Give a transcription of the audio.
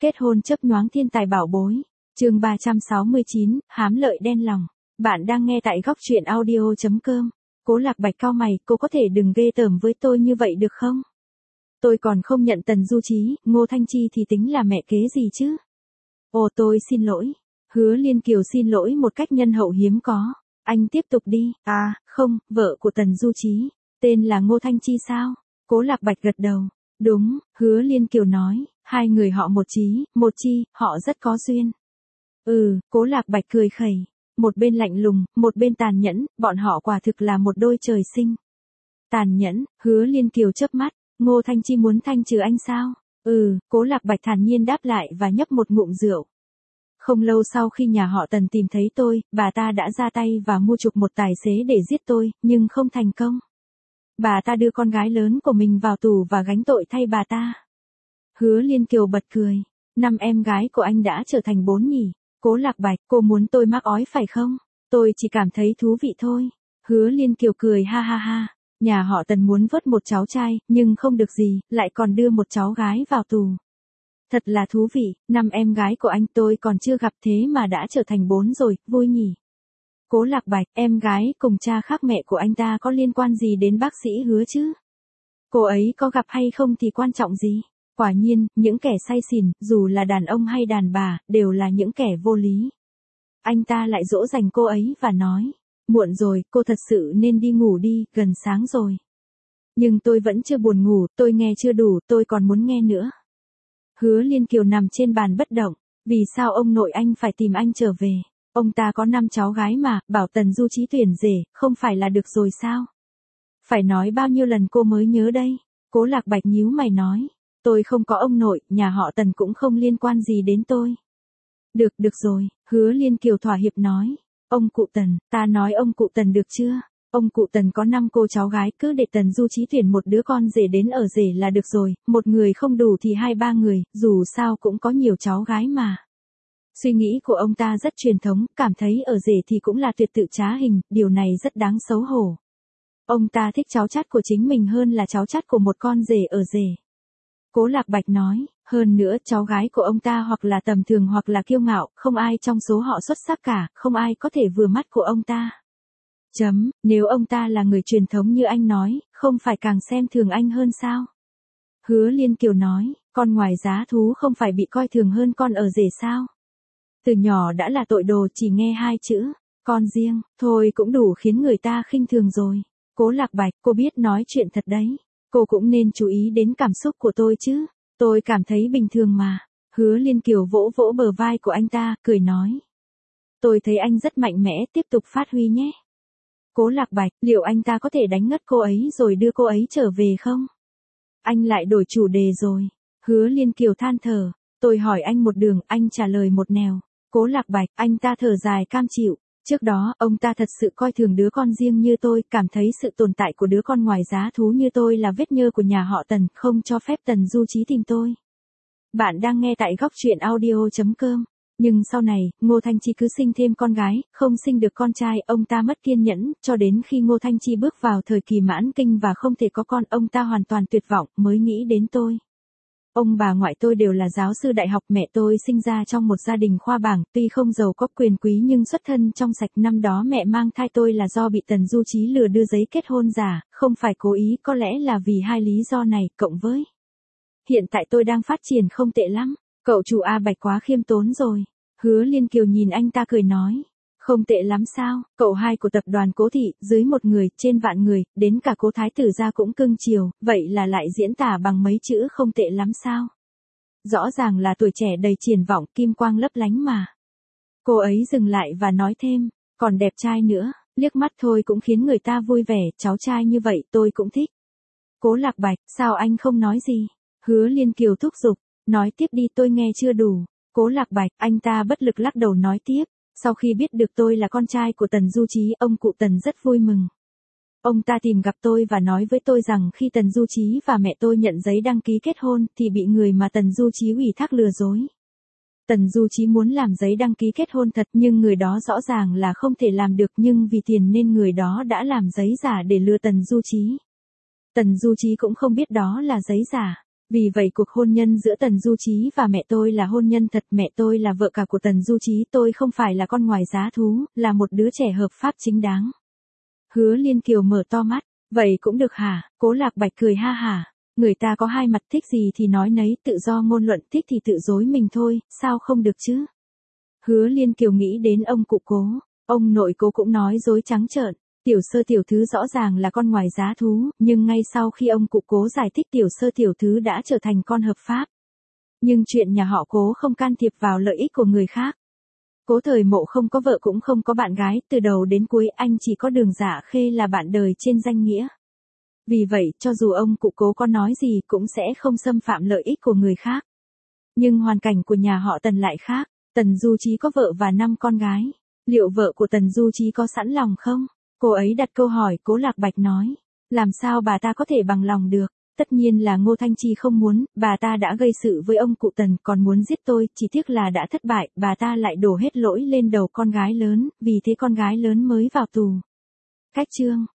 Kết hôn chớp nhoáng thiên tài bảo bối. Chương 369, hám lợi đen lòng. Bạn đang nghe tại góc truyện audio.com. Cố Lạc Bạch cau mày, cô có thể đừng ghê tởm với tôi như vậy được không? Tôi còn không nhận Tần Du Chí, Ngô Thanh Chi thì tính là mẹ kế gì chứ? Ồ, tôi xin lỗi. Hứa Liên Kiều xin lỗi một cách nhân hậu hiếm có. Anh tiếp tục đi. À, không, vợ của Tần Du Chí. Tên là Ngô Thanh Chi sao? Cố Lạc Bạch gật đầu. Đúng, Hứa Liên Kiều nói, hai người họ một chí, một chi, họ rất có duyên. Cố Lạc Bạch cười khẩy. Một bên lạnh lùng, một bên tàn nhẫn, bọn họ quả thực là một đôi trời sinh. Tàn nhẫn, Hứa Liên Kiều chớp mắt, Ngô Thanh Chi muốn thanh trừ anh sao? Cố Lạc Bạch thản nhiên đáp lại và nhấp một ngụm rượu. Không lâu sau khi nhà họ Tần tìm thấy tôi, bà ta đã ra tay và mua chuộc một tài xế để giết tôi, nhưng không thành công. Bà ta đưa con gái lớn của mình vào tù và gánh tội thay bà ta. Hứa Liên Kiều bật cười. 5 em gái của anh đã trở thành 4 nhỉ? Cố Lạc Bạch, cô muốn tôi mắc ói phải không? Tôi chỉ cảm thấy thú vị thôi. Hứa Liên Kiều cười ha ha ha. Nhà họ Tần muốn vớt một cháu trai, nhưng không được gì, lại còn đưa một cháu gái vào tù. Thật là thú vị, 5 em gái của anh tôi còn chưa gặp thế mà đã trở thành 4 rồi, vui nhỉ? Cố Lạc Bạch, em gái cùng cha khác mẹ của anh ta có liên quan gì đến bác sĩ Hứa chứ? Cô ấy có gặp hay không thì quan trọng gì? Quả nhiên, những kẻ say xỉn, dù là đàn ông hay đàn bà, đều là những kẻ vô lý. Anh ta lại dỗ dành cô ấy và nói, muộn rồi, cô thật sự nên đi ngủ đi, gần sáng rồi. Nhưng tôi vẫn chưa buồn ngủ, tôi nghe chưa đủ, tôi còn muốn nghe nữa. Hứa Liên Kiều nằm trên bàn bất động, vì sao ông nội anh phải tìm anh trở về? Ông ta có 5 cháu gái mà, bảo Tần Du Chí tuyển rể, không phải là được rồi sao? Phải nói bao nhiêu lần cô mới nhớ đây? Cố Lạc Bạch nhíu mày nói, tôi không có ông nội, nhà họ Tần cũng không liên quan gì đến tôi. Được rồi, Hứa Liên Kiều thỏa hiệp nói, ông cụ Tần, ta nói ông cụ Tần được chưa? Ông cụ Tần có 5 cô cháu gái, cứ để Tần Du Chí tuyển một đứa con rể đến ở rể là được rồi, một người không đủ thì 2-3 người, dù sao cũng có nhiều cháu gái mà. Suy nghĩ của ông ta rất truyền thống, cảm thấy ở rể thì cũng là tuyệt tự trá hình, điều này rất đáng xấu hổ. Ông ta thích cháu chắt của chính mình hơn là cháu chắt của một con rể ở rể. Cố Lạc Bạch nói, hơn nữa cháu gái của ông ta hoặc là tầm thường hoặc là kiêu ngạo, không ai trong số họ xuất sắc cả, không ai có thể vừa mắt của ông ta. Nếu ông ta là người truyền thống như anh nói, không phải càng xem thường anh hơn sao? Hứa Liên Kiều nói, con ngoài giá thú không phải bị coi thường hơn con ở rể sao? Từ nhỏ đã là tội đồ, chỉ nghe 2 chữ, con riêng, thôi cũng đủ khiến người ta khinh thường rồi. Cố Lạc Bạch, cô biết nói chuyện thật đấy. Cô cũng nên chú ý đến cảm xúc của tôi chứ. Tôi cảm thấy bình thường mà. Hứa Liên Kiều vỗ vỗ bờ vai của anh ta, cười nói. Tôi thấy anh rất mạnh mẽ, tiếp tục phát huy nhé. Cố Lạc Bạch, liệu anh ta có thể đánh ngất cô ấy rồi đưa cô ấy trở về không? Anh lại đổi chủ đề rồi. Hứa Liên Kiều than thở. Tôi hỏi anh một đường, anh trả lời một nẻo. Cố Lạc Bạch, anh ta thở dài cam chịu. Trước đó, ông ta thật sự coi thường đứa con riêng như tôi, cảm thấy sự tồn tại của đứa con ngoài giá thú như tôi là vết nhơ của nhà họ Tần, không cho phép Tần Du Chí tìm tôi. Bạn đang nghe tại góc truyện audio.com. Nhưng sau này, Ngô Thanh Chi cứ sinh thêm con gái, không sinh được con trai, ông ta mất kiên nhẫn, cho đến khi Ngô Thanh Chi bước vào thời kỳ mãn kinh và không thể có con, ông ta hoàn toàn tuyệt vọng, mới nghĩ đến tôi. Ông bà ngoại tôi đều là giáo sư đại học, mẹ tôi sinh ra trong một gia đình khoa bảng, tuy không giàu có quyền quý nhưng xuất thân trong sạch. Năm đó mẹ mang thai tôi là do bị Tần Du Chí lừa đưa giấy kết hôn giả, không phải cố ý, có lẽ là vì 2 lý do này, cộng với hiện tại tôi đang phát triển không tệ lắm. Cậu chủ A Bạch quá khiêm tốn rồi. Hứa Liên Kiều nhìn anh ta cười nói. Không tệ lắm sao? Cậu hai của tập đoàn Cố Thị, dưới 1 người, trên vạn người, đến cả Cố Thái tử gia cũng cưng chiều, vậy là lại diễn tả bằng mấy chữ không tệ lắm sao? Rõ ràng là tuổi trẻ đầy triển vọng, kim quang lấp lánh mà. Cô ấy dừng lại và nói thêm, còn đẹp trai nữa, liếc mắt thôi cũng khiến người ta vui vẻ, cháu trai như vậy tôi cũng thích. Cố Lạc Bạch, sao anh không nói gì? Hứa Liên Kiều thúc giục, nói tiếp đi, tôi nghe chưa đủ. Cố Lạc Bạch, anh ta bất lực lắc đầu nói tiếp. Sau khi biết được tôi là con trai của Tần Du Chí, ông cụ Tần rất vui mừng. Ông ta tìm gặp tôi và nói với tôi rằng khi Tần Du Chí và mẹ tôi nhận giấy đăng ký kết hôn thì bị người mà Tần Du Chí ủy thác lừa dối. Tần Du Chí muốn làm giấy đăng ký kết hôn thật nhưng người đó rõ ràng là không thể làm được, nhưng vì tiền nên người đó đã làm giấy giả để lừa Tần Du Chí. Tần Du Chí cũng không biết đó là giấy giả. Vì vậy cuộc hôn nhân giữa Tần Du Chí và mẹ tôi là hôn nhân thật, mẹ tôi là vợ cả của Tần Du Chí, tôi không phải là con ngoài giá thú, là một đứa trẻ hợp pháp chính đáng. Hứa Liên Kiều mở to mắt, vậy cũng được hả? Cố Lạc Bạch cười ha hả. Người ta có hai mặt, thích gì thì nói nấy, tự do ngôn luận, thích thì tự dối mình thôi, sao không được chứ? Hứa Liên Kiều nghĩ đến ông cụ Cố, ông nội Cố cũng nói dối trắng trợn. Tiểu Sơ tiểu thư rõ ràng là con ngoài giá thú, nhưng ngay sau khi ông cụ Cố giải thích Tiểu Sơ tiểu thư đã trở thành con hợp pháp. Nhưng chuyện nhà họ Cố không can thiệp vào lợi ích của người khác. Cố Thời Mộ không có vợ cũng không có bạn gái, từ đầu đến cuối anh chỉ có Đường Dạ Khê là bạn đời trên danh nghĩa. Vì vậy, cho dù ông cụ Cố có nói gì cũng sẽ không xâm phạm lợi ích của người khác. Nhưng hoàn cảnh của nhà họ Tần lại khác, Tần Du Chí có vợ và 5 con gái. Liệu vợ của Tần Du Chí có sẵn lòng không? Cô ấy đặt câu hỏi, Cố Lạc Bạch nói. Làm sao bà ta có thể bằng lòng được? Tất nhiên là Ngô Thanh Chi không muốn, bà ta đã gây sự với ông cụ Tần còn muốn giết tôi, chỉ tiếc là đã thất bại, bà ta lại đổ hết lỗi lên đầu con gái lớn, vì thế con gái lớn mới vào tù. Cách chương